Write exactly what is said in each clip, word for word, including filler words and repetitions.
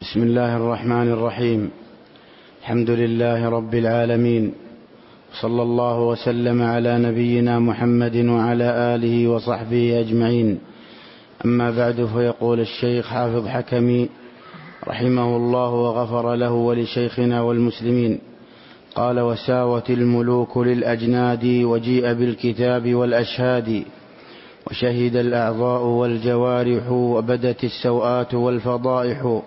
بسم الله الرحمن الرحيم. الحمد لله رب العالمين، صلى الله وسلم على نبينا محمد وعلى آله وصحبه أجمعين. أما بعد، فيقول الشيخ حافظ حكمي رحمه الله وغفر له ولشيخنا والمسلمين، قال: وساوت الملوك للأجناد، وجيء بالكتاب والأشهاد، وشهد الأعضاء والجوارح، وبدت السوآت والفضائح،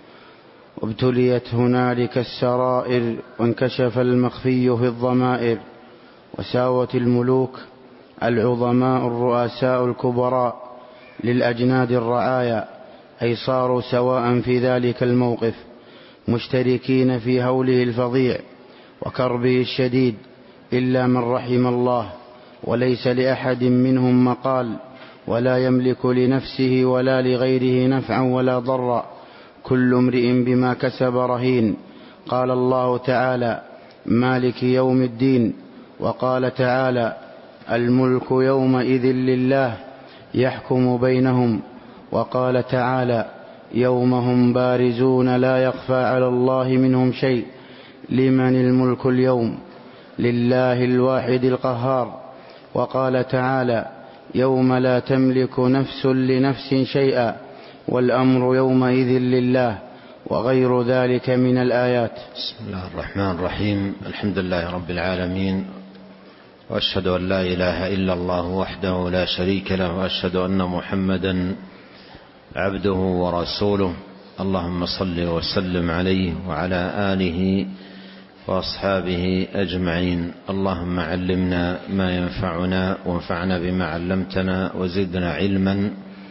وابتليت هنالك السرائر، وانكشف المخفي في الضمائر. وساوت الملوك العظماء الرؤساء الكبراء للأجناد الرعايا، أي صاروا سواء في ذلك الموقف، مشتركين في هوله الفظيع وكربه الشديد، إلا من رحم الله، وليس لأحد منهم مقال، ولا يملك لنفسه ولا لغيره نفعا ولا ضرا، كل امرئ بما كسب رهين. قال الله تعالى: مالك يوم الدين. وقال تعالى: الملك يومئذ لله يحكم بينهم. وقال تعالى: يوم هم بارزون لا يخفى على الله منهم شيء. لمن الملك اليوم؟ لله الواحد القهار. وقال تعالى: يوم لا تملك نفس لنفس شيئا والأمر يومئذ لله، وغير ذلك من الآيات. بسم الله الرحمن الرحيم. الحمد لله رب العالمين، وأشهد أن لا إله إلا الله وحده لا شريك له، وأشهد أن محمدا عبده ورسوله. اللهم صل وسلم عليه وعلى آله وأصحابه أجمعين. اللهم علمنا ما ينفعنا، وانفعنا بما علمتنا، وزدنا علما،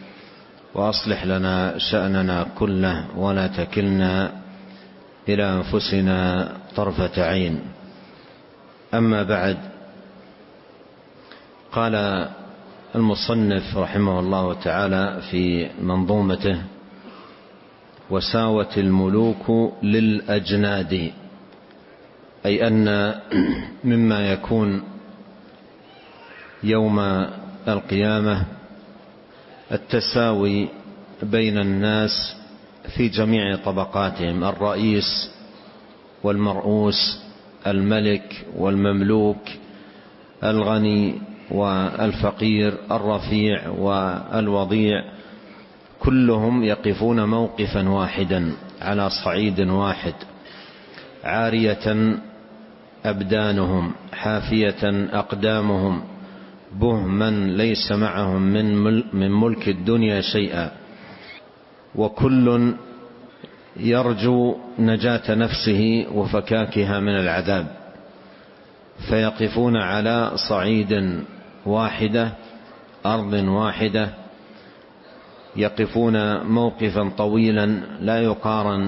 وأصلح لنا شأننا كله، ولا تكلنا إلى أنفسنا طرفة عين. أما بعد، قال المصنف رحمه الله تعالى في منظومته: وساوت الملوك للأجناد، أي أن مما يكون يوم القيامة التساوي بين الناس في جميع طبقاتهم، الرئيس والمرؤوس، الملك والمملوك، الغني والفقير، الرفيع والوضيع، كلهم يقفون موقفا واحدا على صعيد واحد، عارية أبدانهم، حافية أقدامهم، بهما ليس معهم من ملك الدنيا شيئا، وكل يرجو نجاة نفسه وفكاكها من العذاب، فيقفون على صعيد واحدة، أرض واحدة، يقفون موقفا طويلا لا يقارن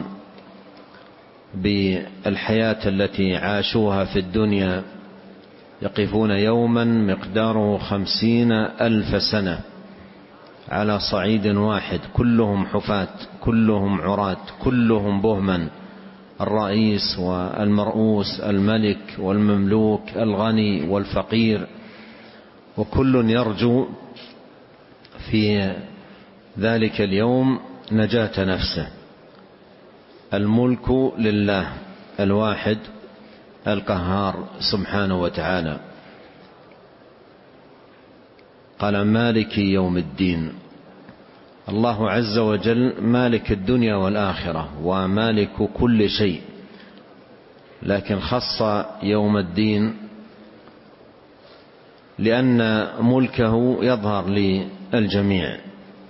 بالحياة التي عاشوها في الدنيا. يقفون يوما مقداره خمسين ألف سنة على صعيد واحد، كلهم حفاة، كلهم عراة، كلهم بهما، الرئيس والمرؤوس، الملك والمملوك، الغني والفقير، وكل يرجو في ذلك اليوم نجاة نفسه. الملك لله الواحد القهار سبحانه وتعالى. قال: مالك يوم الدين. الله عز وجل مالك الدنيا والآخرة، ومالك كل شيء، لكن خص يوم الدين لأن ملكه يظهر للجميع،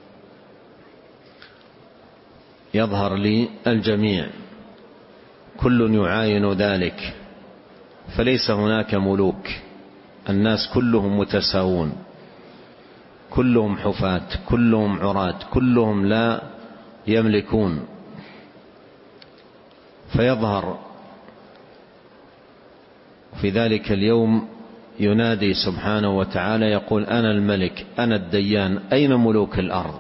يظهر للجميع، كل يعاين ذلك، فليس هناك ملوك، الناس كلهم متساوون، كلهم حفاة، كلهم عراة، كلهم لا يملكون. فيظهر في ذلك اليوم ينادي سبحانه وتعالى يقول: أنا الملك، أنا الديان، أين ملوك الأرض؟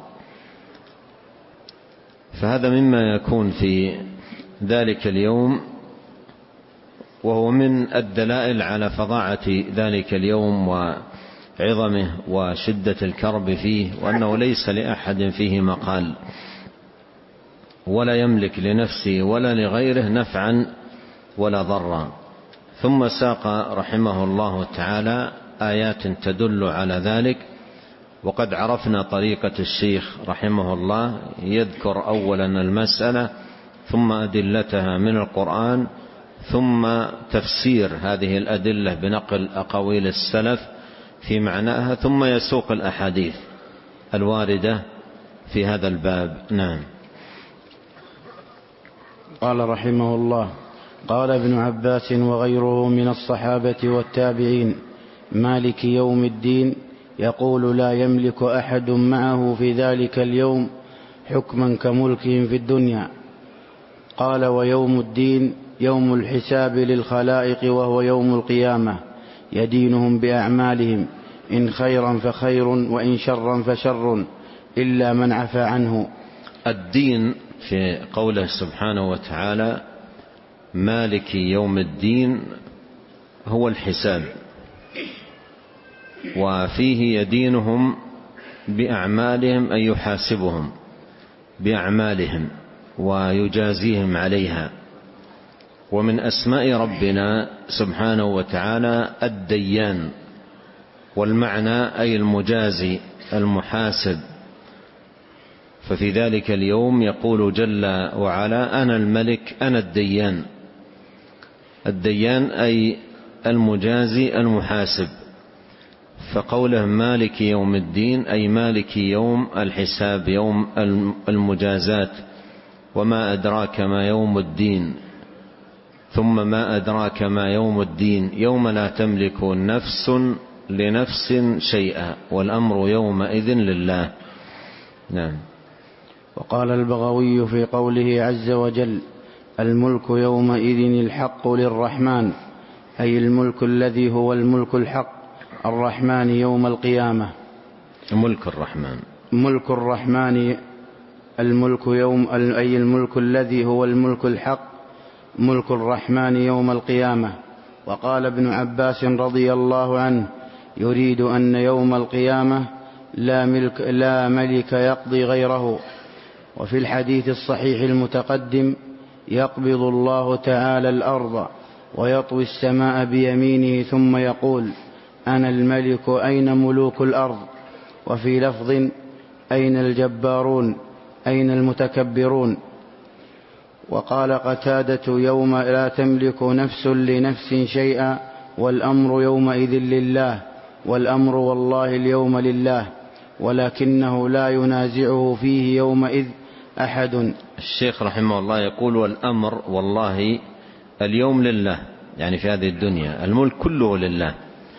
فهذا مما يكون في ذلك اليوم، وهو من الدلائل على فظاعة ذلك اليوم وعظمه وشدة الكرب فيه، وأنه ليس لأحد فيه مقال. ولا يملك لنفسه ولا لغيره نفعا ولا ضرا. ثم ساق رحمه الله تعالى آيات تدل على ذلك. وقد عرفنا طريقة الشيخ رحمه الله، يذكر أولا المسألة ثم أدلتها من القرآن، ثم تفسير هذه الأدلة بنقل أقاويل السلف في معناها، ثم يسوق الأحاديث الواردة في هذا الباب. نعم. قال رحمه الله: قال ابن عباس وغيره من الصحابة والتابعين: مالك يوم الدين يقول لا يملك أحد معه في ذلك اليوم حكما كملكهم في الدنيا. قال: ويوم الدين يوم الحساب للخلائق، وهو يوم القيامة، يدينهم بأعمالهم، إن خيرا فخير وإن شرا فشر، إلا من عفى عنه. الدين في قوله سبحانه وتعالى مالك يوم الدين هو الحساب، وفيه يدينهم بأعمالهم، أي يحاسبهم بأعمالهم ويجازيهم عليها. ومن أسماء ربنا سبحانه وتعالى الديان، والمعنى أي المجازي المحاسب. ففي ذلك اليوم يقول جل وعلا: أنا الملك أنا الديان. الديان أي المجازي المحاسب. فقوله مالك يوم الدين أي مالك يوم الحساب، يوم المجازات. وما أدراك ما يوم الدين، ثم ما أدراك ما يوم الدين، يوم لا تملك نفس لنفس شيئا، والأمر يومئذ لله. نعم. وقال البغوي في قوله عز وجل: الملك يومئذ الحق للرحمن، أي الملك الذي هو الملك الحق الرحمن يوم القيامة. ملك الرحمن ملك الرحمن الملك يوم أي الملك الذي هو الملك الحق ملك الرحمن يوم القيامة. وقال ابن عباس رضي الله عنه: يريد أن يوم القيامة لا ملك, لا ملك يقضي غيره. وفي الحديث الصحيح المتقدم: يقبض الله تعالى الأرض ويطوي السماء بيمينه ثم يقول: أنا الملك أين ملوك الأرض؟ وفي لفظ: أين الجبارون أين المتكبرون؟ وقال قتادة: يوم لا تملك نفس لنفس شيئا، والأمر يومئذ لله، والأمر والله اليوم لله، ولكنه لا ينازعه فيه يومئذ أحد. الشيخ رحمه الله يقول: والأمر والله اليوم لله، يعني في هذه الدنيا الملك كله لله،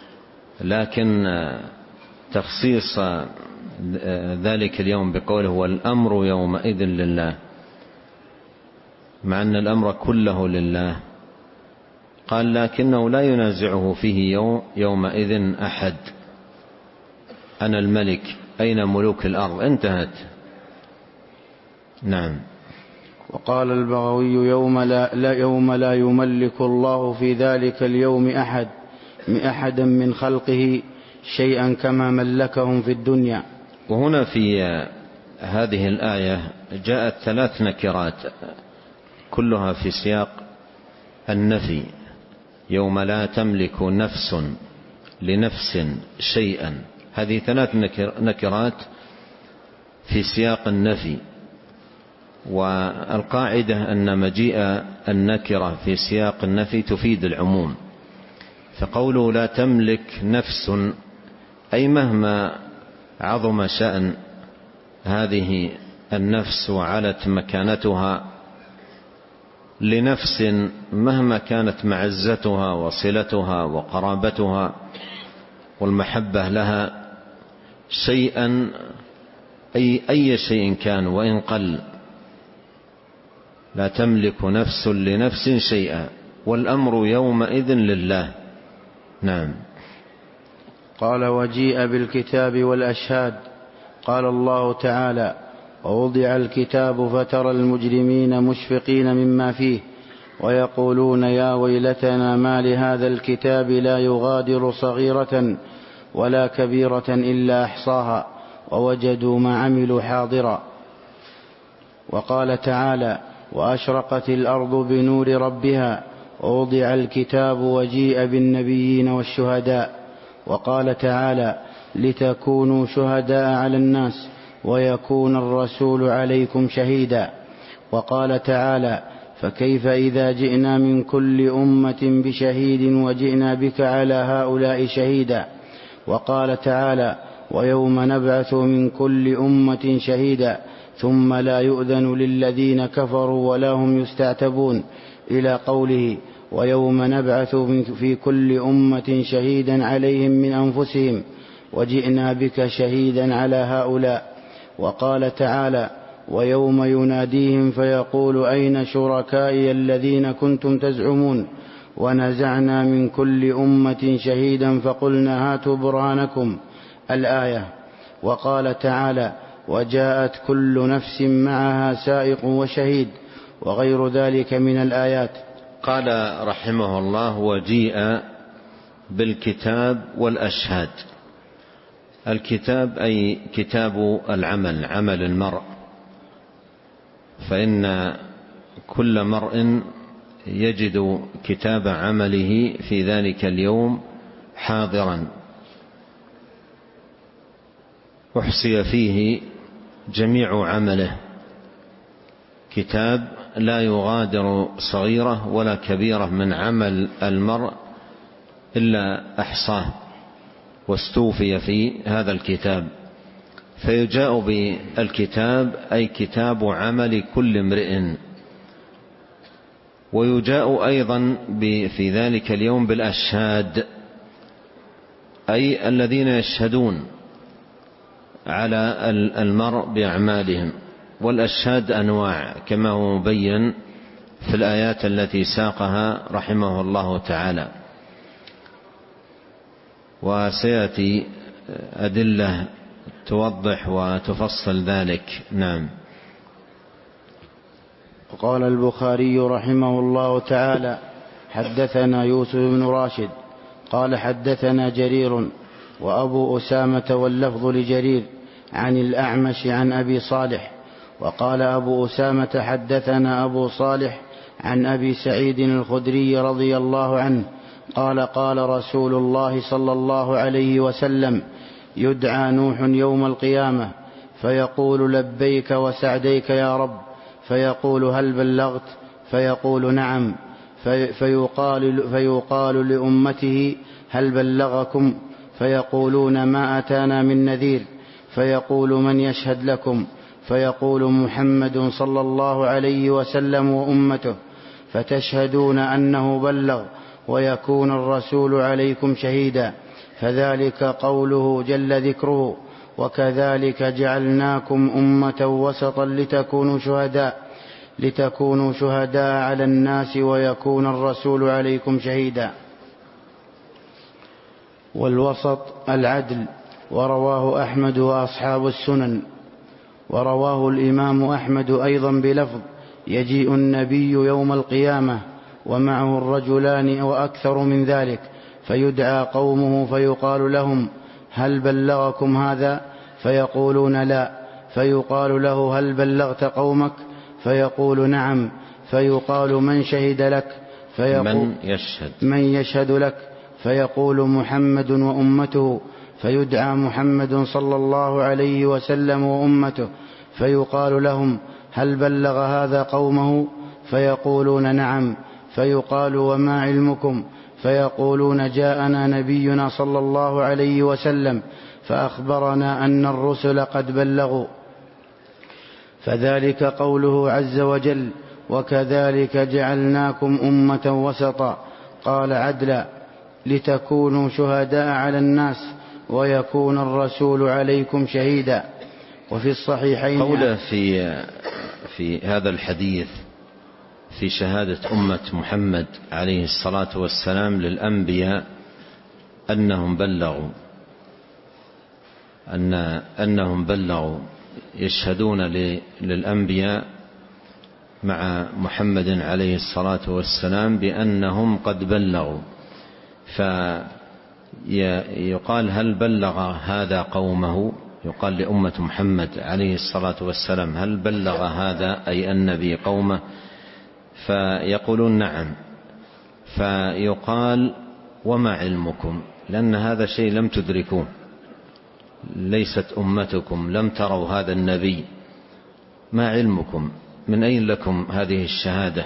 لكن تخصيص ذلك اليوم بقوله والأمر يومئذ لله، مع أن الأمر كله لله. قال: لكنه لا ينازعه فيه يوم يومئذ أحد. أنا الملك أين ملوك الأرض؟ انتهت. نعم. وقال البغوي: يوم لا, لا, يوم لا يملك الله في ذلك اليوم أحد أحدا من خلقه شيئا كما ملكهم في الدنيا. وهنا في هذه الآية جاءت ثلاث نكرات كلها في سياق النفي: يوم لا تملك نفس لنفس شيئا. هذه ثلاث نكرات في سياق النفي. والقاعدة أن مجيء النكرة في سياق النفي تفيد العموم. فقوله لا تملك نفس أي مهما عظم شأن هذه النفس وعلت مكانتها، لنفس مهما كانت معزتها وصلتها وقرابتها والمحبة لها، شيئا أي, أي شيء كان وإن قل. لا تملك نفس لنفس شيئا، والأمر يومئذ لله. نعم. قال: وجيء بالكتاب والأشهاد. قال الله تعالى: ووضع الكتاب فترى المجرمين مشفقين مما فيه ويقولون يا ويلتنا ما لهذا الكتاب لا يغادر صغيرة ولا كبيرة إلا أحصاها ووجدوا ما عملوا حاضرا. وقال تعالى: وأشرقت الأرض بنور ربها ووضع الكتاب وجيء بالنبيين والشهداء. وقال تعالى: لتكونوا شهداء على الناس ويكون الرسول عليكم شهيدا. وقال تعالى: فكيف إذا جئنا من كل أمة بشهيد وجئنا بك على هؤلاء شهيدا. وقال تعالى: ويوم نبعث من كل أمة شهيدا ثم لا يؤذن للذين كفروا ولا هم يستعتبون، إلى قوله: ويوم نبعث في كل أمة شهيدا عليهم من أنفسهم وجئنا بك شهيدا على هؤلاء. وقال تعالى: ويوم يناديهم فيقول أين شركائي الذين كنتم تزعمون ونزعنا من كل أمة شهيدا فقلنا هاتوا برهانكم، الآية. وقال تعالى: وجاءت كل نفس معها سائق وشهيد، وغير ذلك من الآيات. قال رحمه الله: وجيء بالكتاب والأشهاد. الكتاب أي كتاب العمل، عمل المرء، فإن كل مرء يجد كتاب عمله في ذلك اليوم حاضرا، أحصي فيه جميع عمله، كتاب لا يغادر صغيرة ولا كبيرة من عمل المرء إلا أحصاه واستوفي في هذا الكتاب. فيجاء بالكتاب أي كتاب عمل كل امرئ، ويجاء أيضا في ذلك اليوم بالأشهاد، أي الذين يشهدون على المرء بأعمالهم. والأشهاد أنواع كما هو مبين في الآيات التي ساقها رحمه الله تعالى، وسيأتي أدلة توضح وتفصل ذلك. نعم. قال البخاري رحمه الله تعالى: حدثنا يوسف بن راشد قال حدثنا جرير وأبو أسامة واللفظ لجرير عن الأعمش عن أبي صالح. وقال أبو أسامة: حدثنا أبو صالح عن أبي سعيد الخدري رضي الله عنه قال: قال رسول الله صلى الله عليه وسلم: يدعى نوح يوم القيامة فيقول: لبيك وسعديك يا رب، فيقول: هل بلغت؟ فيقول: نعم. في فيقال, فيقال لأمته: هل بلغكم؟ فيقولون: ما أتانا من نذير. فيقول: من يشهد لكم؟ فيقول: محمد صلى الله عليه وسلم وأمته. فتشهدون أنه بلغ ويكون الرسول عليكم شهيدا، فذلك قوله جل ذكره: وكذلك جعلناكم أمة وسطا لتكونوا شهداء لتكونوا شهداء على الناس ويكون الرسول عليكم شهيدا. والوسط العدل. ورواه أحمد وأصحاب السنن. ورواه الإمام أحمد أيضا بلفظ: يجيء النبي يوم القيامة ومعه الرجلان وأكثر من ذلك، فيدعى قومه فيقال لهم: هل بلغكم هذا؟ فيقولون: لا. فيقال له: هل بلغت قومك؟ فيقول: نعم. فيقال: من شهد لك؟ فيقول: من يشهد, من يشهد لك؟ فيقول: محمد وأمته. فيدعى محمد صلى الله عليه وسلم وأمته، فيقال لهم: هل بلغ هذا قومه؟ فيقولون: نعم. فيقال: وما علمكم؟ فيقولون: جاءنا نبينا صلى الله عليه وسلم فأخبرنا أن الرسل قد بلغوا. فذلك قوله عز وجل: وكذلك جعلناكم أمة وسطا. قال عدلا: لتكونوا شهداء على الناس ويكون الرسول عليكم شهيدا. وفي الصحيحين قوله في, في هذا الحديث في شهادة أمة محمد عليه الصلاة والسلام للأنبياء أنهم بلغوا أن أنهم بلغوا يشهدون للأنبياء مع محمد عليه الصلاة والسلام بأنهم قد بلغوا، فيقال: هل بلغ هذا قومه؟ يقال لأمة محمد عليه الصلاة والسلام هل بلغ هذا أي النبي قومه؟ فيقولون نعم. فيقال وما علمكم، لأن هذا شيء لم تدركوه، ليست أمتكم، لم تروا هذا النبي، ما علمكم، من أين لكم هذه الشهادة؟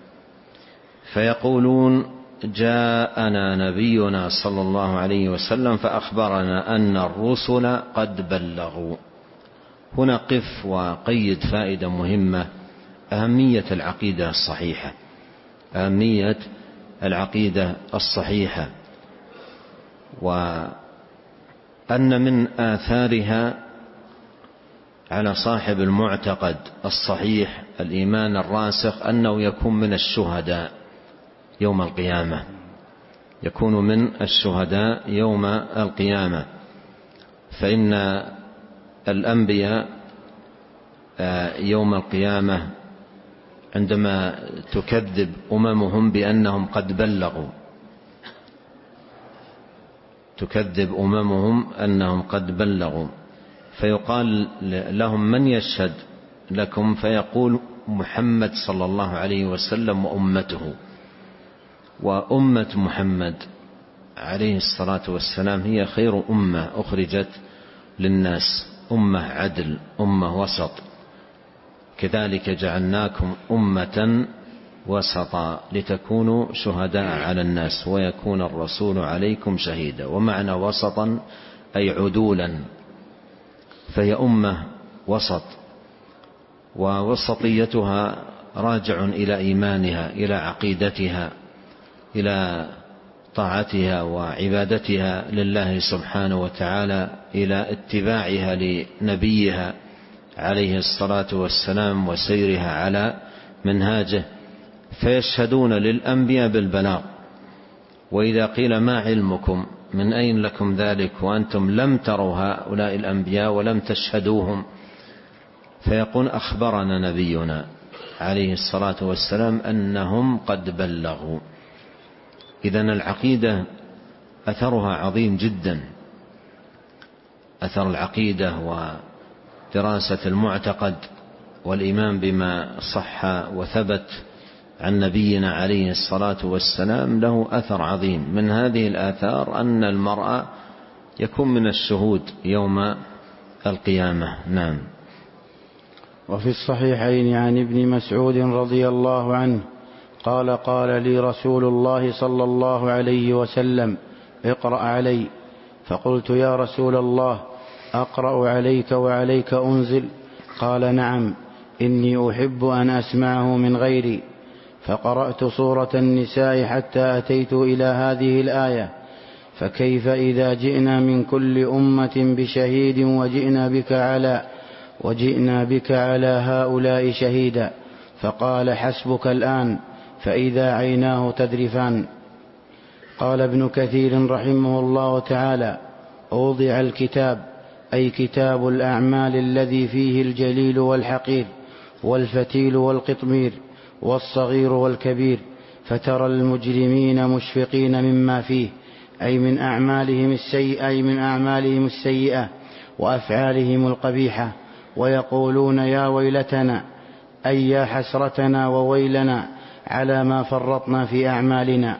فيقولون جاءنا نبينا صلى الله عليه وسلم فأخبرنا أن الرسل قد بلغوا. هنا قف وقيد فائدة مهمة، أهمية العقيدة الصحيحة، أهمية العقيدة الصحيحة، وأن من آثارها على صاحب المعتقد الصحيح الإيمان الراسخ أنه يكون من الشهداء يوم القيامة، يكون من الشهداء يوم القيامة. فإن الأنبياء يوم القيامة عندما تكذب أممهم بأنهم قد بلغوا، تكذب أممهم أنهم قد بلغوا، فيقال لهم من يشهد لكم؟ فيقول محمد صلى الله عليه وسلم وأمته. وأمة محمد عليه الصلاة والسلام هي خير أمة أخرجت للناس، أمة عدل، أمة وسط، كذلك جعلناكم أمة وسطا لتكونوا شهداء على الناس ويكون الرسول عليكم شهيدا. ومعنى وسطا أي عدولا، فهي أمة وسط، ووسطيتها راجع إلى إيمانها، إلى عقيدتها، إلى طاعتها وعبادتها لله سبحانه وتعالى، إلى اتباعها لنبيها عليه الصلاة والسلام وسيرها على منهاجه، فيشهدون للأنبياء بالبلاغ. وإذا قيل ما علمكم، من أين لكم ذلك وأنتم لم تروا هؤلاء الأنبياء ولم تشهدوهم؟ فيقول أخبرنا نبينا عليه الصلاة والسلام أنهم قد بلغوا. إذن العقيدة أثرها عظيم جدا، أثر العقيدة ودراسة المعتقد والإيمان بما صح وثبت عن نبينا عليه الصلاة والسلام له أثر عظيم. من هذه الآثار أن المرء يكون من الشهود يوم القيامة. نعم. وفي الصحيحين عن ابن مسعود رضي الله عنه قال قال لي رسول الله صلى الله عليه وسلم اقرأ علي، فقلت يا رسول الله أقرأ عليك وعليك أنزل؟ قال نعم، إني أحب أن أسمعه من غيري. فقرأت سورة النساء حتى أتيت إلى هذه الآية: فكيف إذا جئنا من كل أمة بشهيد وجئنا بك على وجئنا بك على هؤلاء شهيدا. فقال حسبك الآن، فإذا عيناه تذرفان. قال ابن كثير رحمه الله تعالى: أوضع الكتاب أي كتاب الأعمال الذي فيه الجليل والحقير والفتيل والقطمير والصغير والكبير، فترى المجرمين مشفقين مما فيه، أي من أعمالهم السيئة أي من أعمالهم السيئة وأفعالهم القبيحة، ويقولون يا ويلتنا أي يا حسرتنا وويلنا على ما فرطنا في أعمالنا.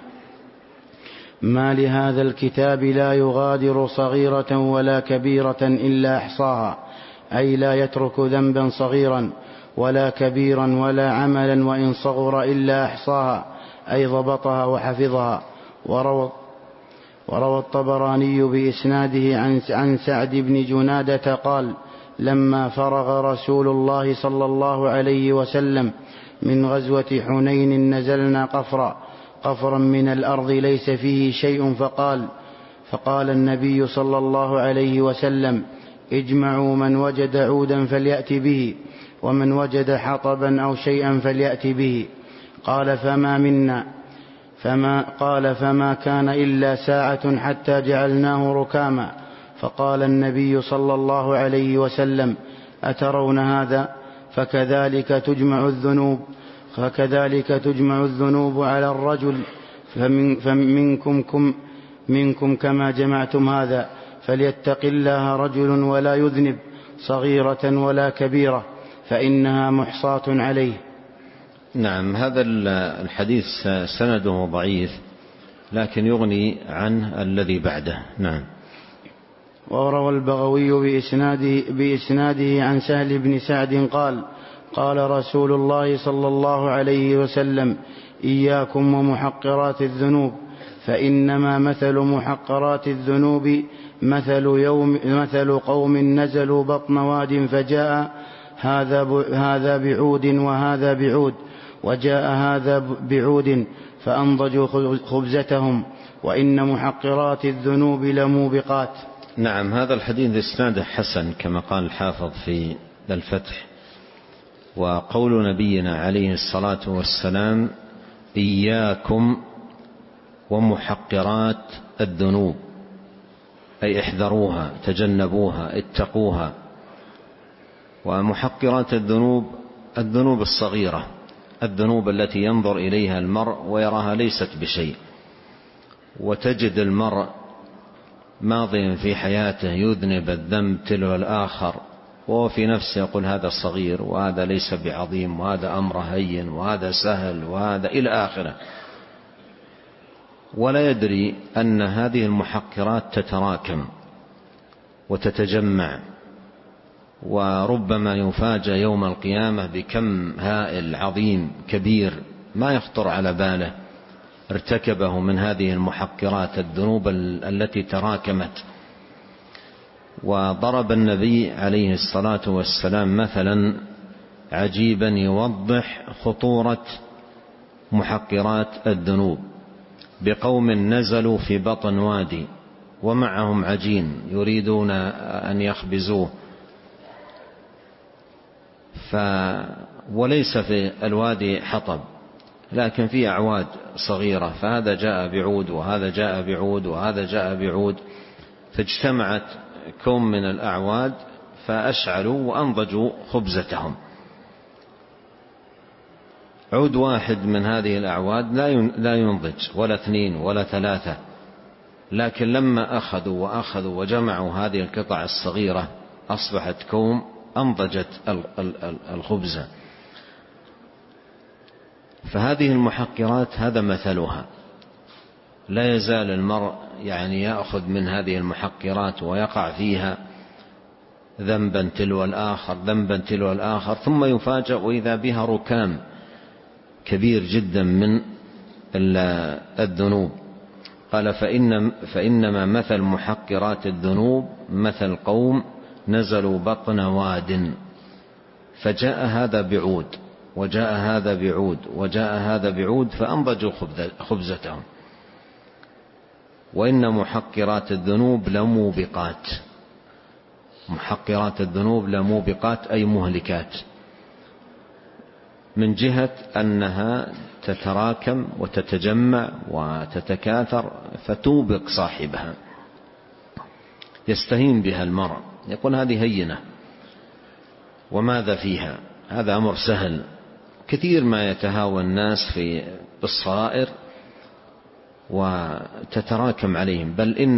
ما لهذا الكتاب لا يغادر صغيرة ولا كبيرة إلا أحصاها، أي لا يترك ذنبا صغيرا ولا كبيرا ولا عملا وإن صغر إلا أحصاها، أي ضبطها وحفظها. وروى, وروى الطبراني بإسناده عن, عن سعد بن جنادة قال: لما فرغ رسول الله صلى الله عليه وسلم من غزوة حنين نزلنا قفرا قفرا من الأرض ليس فيه شيء، فقال فقال النبي صلى الله عليه وسلم: اجمعوا من وجد عودا فليأت به، ومن وجد حطبا أو شيئا فليأت به. قال فما منا فما قال فما كان إلا ساعة حتى جعلناه ركاما. فقال النبي صلى الله عليه وسلم: أترون هذا؟ فكذلك تجمع الذنوب فكذلك تجمع الذنوب على الرجل، فمن فمنكم كم منكم كما جمعتم هذا. فليتق الله رجل ولا يذنب صغيرة ولا كبيرة فإنها محصاة عليه. نعم، هذا الحديث سنده ضعيف لكن يغني عنه الذي بعده. نعم. وروى البغوي بإسناده, بإسناده عن سهل بن سعد قال قال رسول الله صلى الله عليه وسلم إياكم ومحقرات الذنوب فإنما مثل محقرات الذنوب مثل, يوم مثل قوم نزلوا بطن واد فجاء هذا, هذا بعود وهذا بعود وجاء هذا بعود فأنضجوا خبزتهم وإن محقرات الذنوب لموبقات. نعم، هذا الحديث إسناده حسن كما قال الحافظ في الفتح. وقول نبينا عليه الصلاة والسلام إياكم ومحقرات الذنوب أي احذروها تجنبوها اتقوها. ومحقرات الذنوب الذنوب الصغيرة، الذنوب التي ينظر إليها المرء ويراها ليست بشيء، وتجد المرء ماضيا في حياته يذنب الذنب تلو الآخر وهو في نفسه يقول هذا صغير وهذا ليس بعظيم وهذا أمر هين وهذا سهل وهذا إلى آخره، ولا يدري أن هذه المحقرات تتراكم وتتجمع، وربما يفاجأ يوم القيامة بكم هائل عظيم كبير ما يخطر على باله ارتكبه من هذه المحقرات الذنوب التي تراكمت. وضرب النبي عليه الصلاة والسلام مثلا عجيبا يوضح خطورة محقرات الذنوب بقوم نزلوا في بطن وادي ومعهم عجين يريدون أن يخبزوه ف وليس في الوادي حطب لكن في أعواد صغيرة، فهذا جاء بعود وهذا جاء بعود وهذا جاء بعود، فاجتمعت كوم من الأعواد فأشعلوا وأنضجوا خبزتهم. عود واحد من هذه الأعواد لا ينضج ولا اثنين ولا ثلاثة، لكن لما أخذوا وأخذوا وجمعوا هذه القطع الصغيرة أصبحت كوم أنضجت الخبزة. فهذه المحقرات هذا مثلها، لا يزال المرء يعني يأخذ من هذه المحقرات ويقع فيها ذنبا تلو الآخر ذنبا تلو الآخر، ثم يفاجأ وإذا بها ركام كبير جدا من الذنوب. قال فإن فإنما مثل محقرات الذنوب مثل قوم نزلوا بطن واد فجاء هذا بعود وجاء هذا بعود وجاء هذا بعود فأنضجوا خبزتهم وإن محقرات الذنوب لموبقات. محقرات الذنوب لموبقات أي مهلكات، من جهة أنها تتراكم وتتجمع وتتكاثر فتوبق صاحبها، يستهين بها المرء يقول هذه هينة وماذا فيها، هذا أمر سهل. كثير ما يتهاوى الناس في الصغائر وتتراكم عليهم، بل إن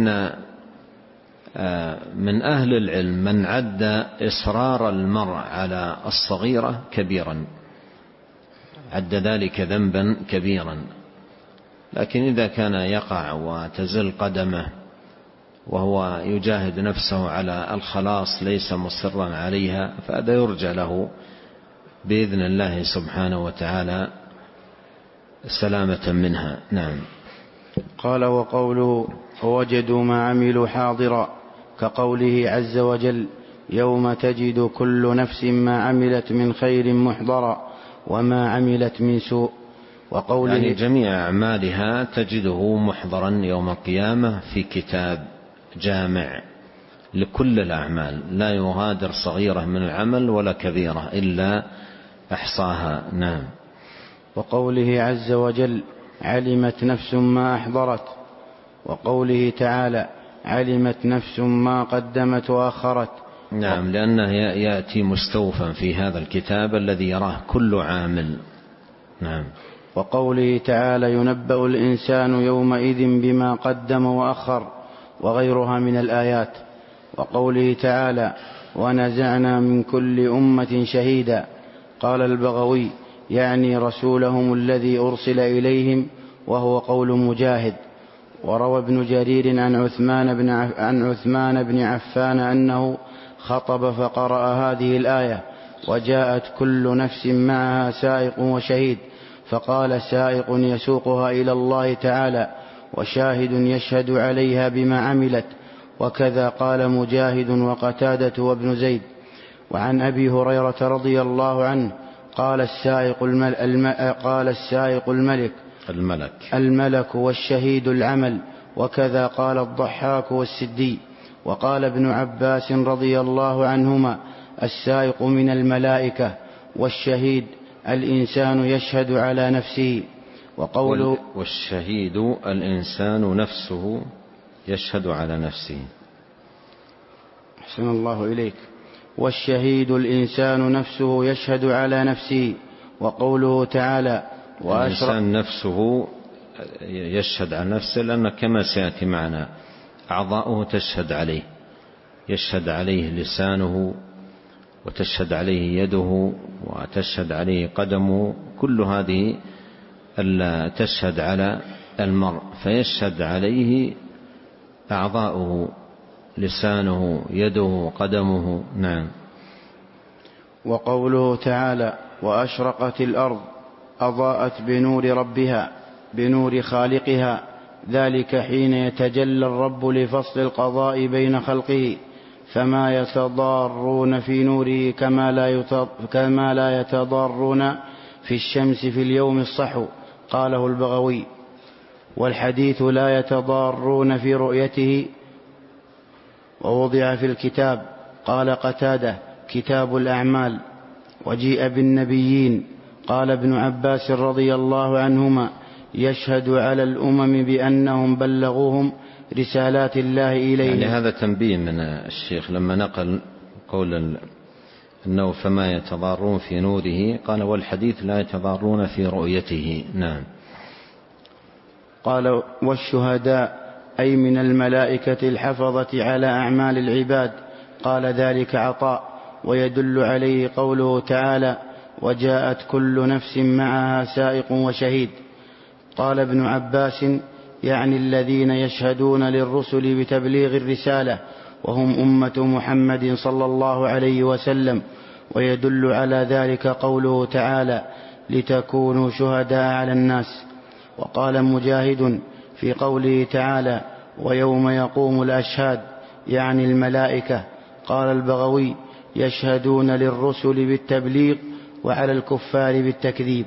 من أهل العلم من عد إصرار المرء على الصغيرة كبيرا، عد ذلك ذنبا كبيرا. لكن إذا كان يقع وتزل قدمه وهو يجاهد نفسه على الخلاص ليس مصرا عليها فهذا يرجى له بإذن الله سبحانه وتعالى سلامة منها. نعم. قال وقوله ووجدوا ما عملوا حاضرا كقوله عز وجل يوم تجد كل نفس ما عملت من خير محضرا وما عملت من سوء. وقوله يعني جميع أعمالها تجده محضرا يوم القيامة في كتاب جامع لكل الأعمال لا يغادر صغيرة من العمل ولا كبيرة إلا أحصاها. نعم. وقوله عز وجل علمت نفس ما أحضرت. وقوله تعالى علمت نفس ما قدمت وأخرت. نعم، لأنه يأتي مستوفا في هذا الكتاب الذي يراه كل عامل. نعم. وقوله تعالى ينبأ الإنسان يومئذ بما قدم وأخر. وغيرها من الآيات. وقوله تعالى: ونزعنا من كل أمة شهيدا. قال البغوي: يعني رسولهم الذي أرسل إليهم، وهو قول مجاهد. وروى ابن جرير عن عثمان بن عن عثمان بن عفان أنه خطب فقرأ هذه الآية: وجاءت كل نفس معها سائق وشهيد، فقال سائق يسوقها إلى الله تعالى، وشاهد يشهد عليها بما عملت. وكذا قال مجاهد وقتادة وابن زيد. وعن أبي هريرة رضي الله عنه قال السائق المل... الم... قال السائق الملك الملك الملك والشهيد العمل. وكذا قال الضحاك والسدي. وقال ابن عباس رضي الله عنهما: السائق من الملائكة، والشهيد الإنسان يشهد على نفسه. وقوله والشهيد الإنسان نفسه يشهد على نفسه. أحسن الله إليك. والشهيد الإنسان نفسه يشهد على نفسه. وقوله تعالى: الإنسان نفسه يشهد على نفسه، لأن كما سيأتي معنا أعضاؤه تشهد عليه، يشهد عليه لسانه، وتشهد عليه يده، وتشهد عليه قدمه، كل هذه ألا تشهد على المرء، فيشهد عليه أعضاؤه، لسانه، يده، قدمه. نعم. وقوله تعالى: وأشرقت الأرض أضاءت بنور ربها بنور خالقها، ذلك حين يتجلى الرب لفصل القضاء بين خلقه، فما يتضارون في نوره كما لا, كما لا يتضارون في الشمس في اليوم الصحو. قاله البغوي. والحديث لا يتضارون في رؤيته ووضع في الكتاب. قال قتادة: كتاب الأعمال. وجيء بالنبيين. قال ابن عباس رضي الله عنهما: يشهد على الأمم بأنهم بلغوهم رسالات الله إليهم. يعني هذا تنبيه من الشيخ لما نقل قول أنه فما يتضارون في نوره، قال: والحديث لا يتضارون في رؤيته. نعم. قال: والشهداء أي من الملائكة الحفظة على أعمال العباد. قال ذلك عطاء. ويدل عليه قوله تعالى: وجاءت كل نفس معها سائق وشهيد. قال ابن عباس: يعني الذين يشهدون للرسل بتبليغ الرسالة، وهم أمة محمد صلى الله عليه وسلم. ويدل على ذلك قوله تعالى: لتكونوا شهداء على الناس. وقال مجاهد في قوله تعالى: ويوم يقوم الأشهاد، يعني الملائكة. قال البغوي: يشهدون للرسل بالتبليغ، وعلى الكفار بالتكذيب.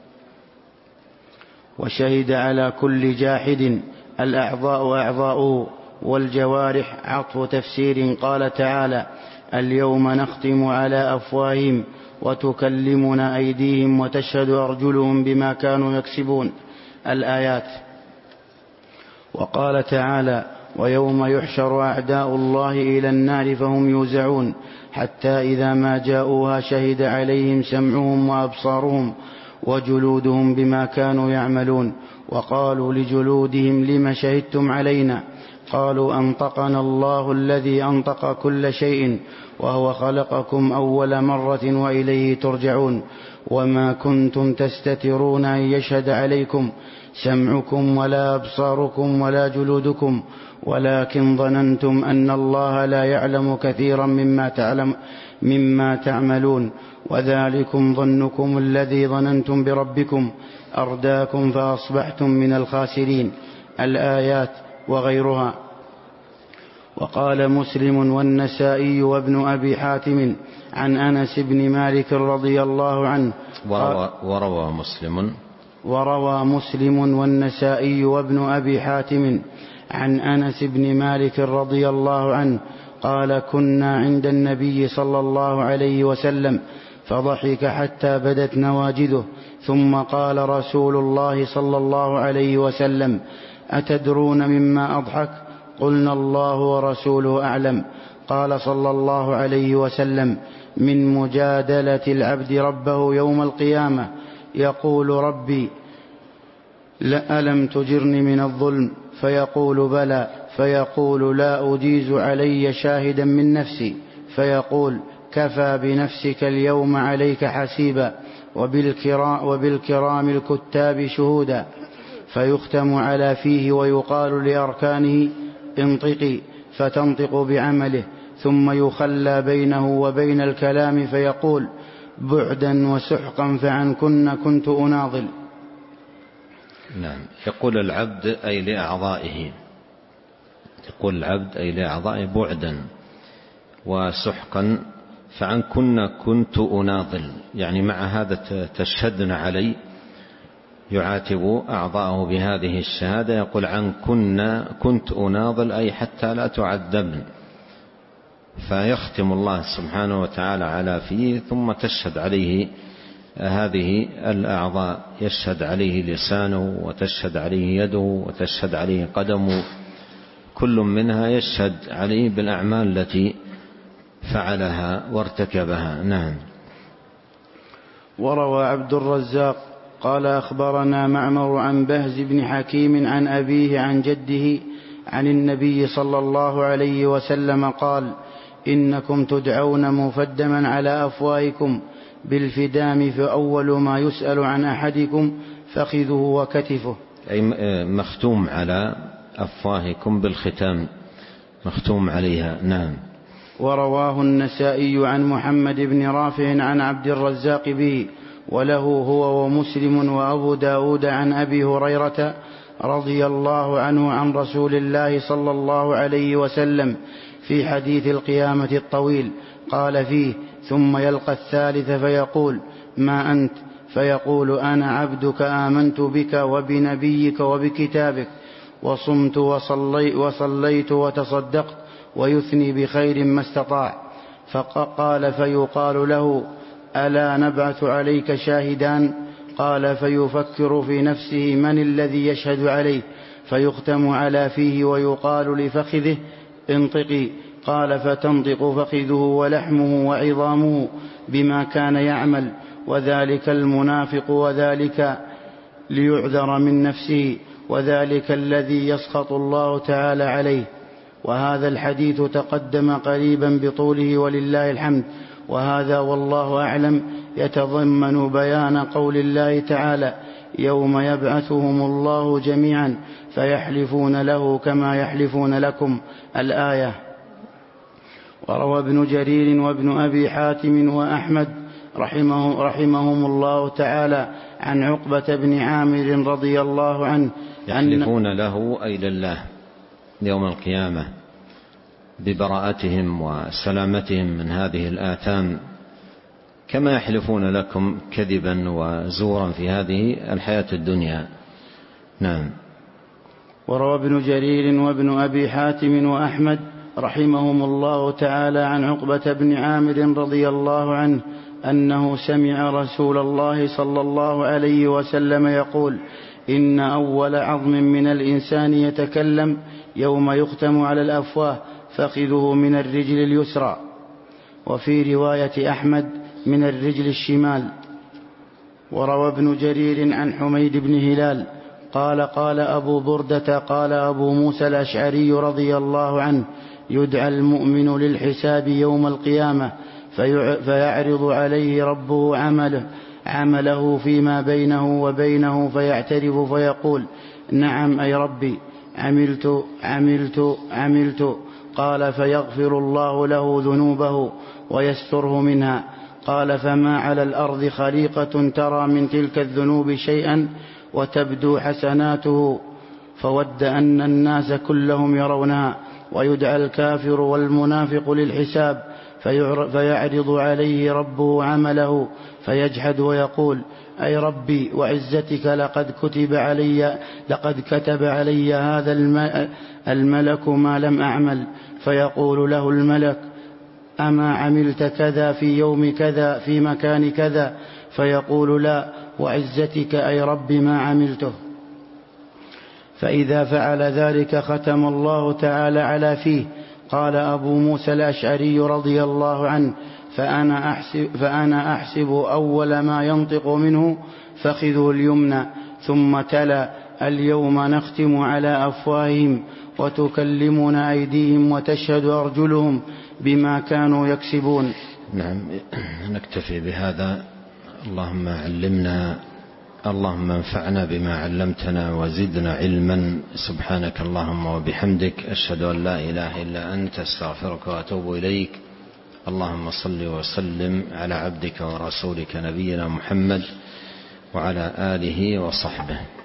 وشهد على كل جاحد، الأعضاء أعضاؤه، والجوارح عطف تفسير. قال تعالى: اليوم نختم على أفواههم وتكلمنا أيديهم وتشهد أرجلهم بما كانوا يكسبون. الآيات. وقال تعالى: ويوم يحشر أعداء الله إلى النار فهم يوزعون، حتى إذا ما جاءوها شهد عليهم سمعهم وأبصارهم وجلودهم بما كانوا يعملون. وقالوا لجلودهم: لم شهدتم علينا؟ قالوا: أنطقنا الله الذي أنطق كل شيء، وهو خلقكم أول مرة وإليه ترجعون. وما كنتم تستترون أن يشهد عليكم سمعكم ولا أبصاركم ولا جلودكم، ولكن ظننتم أن الله لا يعلم كثيرا مما تعلم مما تعملون، وذلكم ظنكم الذي ظننتم بربكم أرداكم فأصبحتم من الخاسرين. الآيات وغيرها. وقال مسلم والنسائي وابن أبي حاتم عن أنس بن مالك رضي الله عنه. وروى, وروى مسلم وروى مسلم والنسائي وابن أبي حاتم عن أنس بن مالك رضي الله عنه قال: كنا عند النبي صلى الله عليه وسلم فضحك حتى بدت نواجذه، ثم قال رسول الله صلى الله عليه وسلم: أتدرون مما أضحك؟ قلنا: الله ورسوله أعلم. قال صلى الله عليه وسلم: من مجادلة العبد ربه يوم القيامة، يقول: ربي ألم تجرني من الظلم فيقول بلى، فيقول لا أجيز علي شاهدا من نفسي، فيقول كفى بنفسك اليوم عليك حسيبا وبالكرام, وبالكرام الكتاب شهودا. فيختم على فيه ويقال لأركانه انطقي، فتنطق بعمله، ثم يخلى بينه وبين الكلام فيقول بعدا وسحقا فعنكن كنت أناضل. نعم. يقول العبد أي لأعضائه، يقول العبد أي لأعضائه بعدا وسحقا فعنكن كنت أناضل، يعني مع هذا تشهدن علي، يعاتب أعضاءه بهذه الشهادة، يقول عنكن كنت أناضل أي حتى لا تعذبن. فيختم الله سبحانه وتعالى على فيه، ثم تشهد عليه هذه الأعضاء، يشهد عليه لسانه، وتشهد عليه يده، وتشهد عليه قدمه، كل منها يشهد عليه بالأعمال التي فعلها وارتكبها. نعم. وروى عبد الرزاق قال أخبرنا معمر عن بهز بن حكيم عن أبيه عن جده عن النبي صلى الله عليه وسلم قال إنكم تدعون مفدما على أفواهكم بالفدام، فأول ما يسأل عن أحدكم فخذه وكتفه، أي مختوم على أفواهكم بالختام، مختوم عليها. نعم. ورواه النسائي عن محمد بن رافع عن عبد الرزاق به، وله هو ومسلم وأبو داود عن أبي هريرة رضي الله عنه عن رسول الله صلى الله عليه وسلم في حديث القيامة الطويل قال فيه ثم يلقى الثالث فيقول ما أنت؟ فيقول أنا عبدك آمنت بك وبنبيك وبكتابك وصمت وصلي وصليت وتصدقت، ويثني بخير ما استطاع. فقال فيقال له ألا نبعث عليك شاهدان؟ قال فيفكر في نفسه من الذي يشهد عليه، فيختم على فيه ويقال لفخذه انطقي، قال فتنطق فخذه ولحمه وعظامه بما كان يعمل، وذلك المنافق، وذلك ليعذر من نفسه، وذلك الذي يسخط الله تعالى عليه. وهذا الحديث تقدم قريبا بطوله ولله الحمد. وهذا والله أعلم يتضمن بيان قول الله تعالى يوم يبعثهم الله جميعا فيحلفون له كما يحلفون لكم، الآية. وروى ابن جرير وابن أبي حاتم وأحمد رحمه رحمهم الله تعالى عن عقبة بن عامر رضي الله عنه يحلفون له أي لله يوم القيامة ببراءتهم وسلامتهم من هذه الآثام، كما يحلفون لكم كذبا وزورا في هذه الحياة الدنيا. نعم. وروى ابن جرير وابن أبي حاتم وأحمد رحمهم الله تعالى عن عقبة بن عامر رضي الله عنه أنه سمع رسول الله صلى الله عليه وسلم يقول إن أول عظم من الإنسان يتكلم يوم يختم على الأفواه فخذه من الرجل اليسرى، وفي رواية أحمد من الرجل الشمال. وروى ابن جرير عن حميد بن هلال قال قال أبو بردة قال أبو موسى الأشعري رضي الله عنه يدعى المؤمن للحساب يوم القيامة فيعرض عليه ربه عمله عمله فيما بينه وبينه فيعترف فيقول نعم أي ربي عملت عملت عملت قال فيغفر الله له ذنوبه ويستره منها. قال فما على الأرض خليقة ترى من تلك الذنوب شيئا وتبدو حسناته فود أن الناس كلهم يرونها، ويدعى الكافر والمنافق للحساب فيعرض عليه ربه عمله فيجحد ويقول أي ربي وعزتك لقد كتب علي لقد كتب علي هذا الملك ما لم أعمل، فيقول له الملك أما عملت كذا في يوم كذا في مكان كذا؟ فيقول لا وعزتك أي رب ما عملته. فإذا فعل ذلك ختم الله تعالى على فيه. قال أبو موسى الأشعري رضي الله عنه فأنا أحسب, فأنا أحسب أول ما ينطق منه فخذه اليمنى، ثم تلا اليوم نختم على أفواههم وتكلمنا أيديهم وتشهد أرجلهم بما كانوا يكسبون. نعم، نكتفي بهذا. اللهم علمنا، اللهم انفعنا بما علمتنا وزدنا علما. سبحانك اللهم وبحمدك، أشهد أن لا إله إلا أنت، استغفرك وأتوب إليك. اللهم صل وسلم على عبدك ورسولك نبينا محمد وعلى آله وصحبه.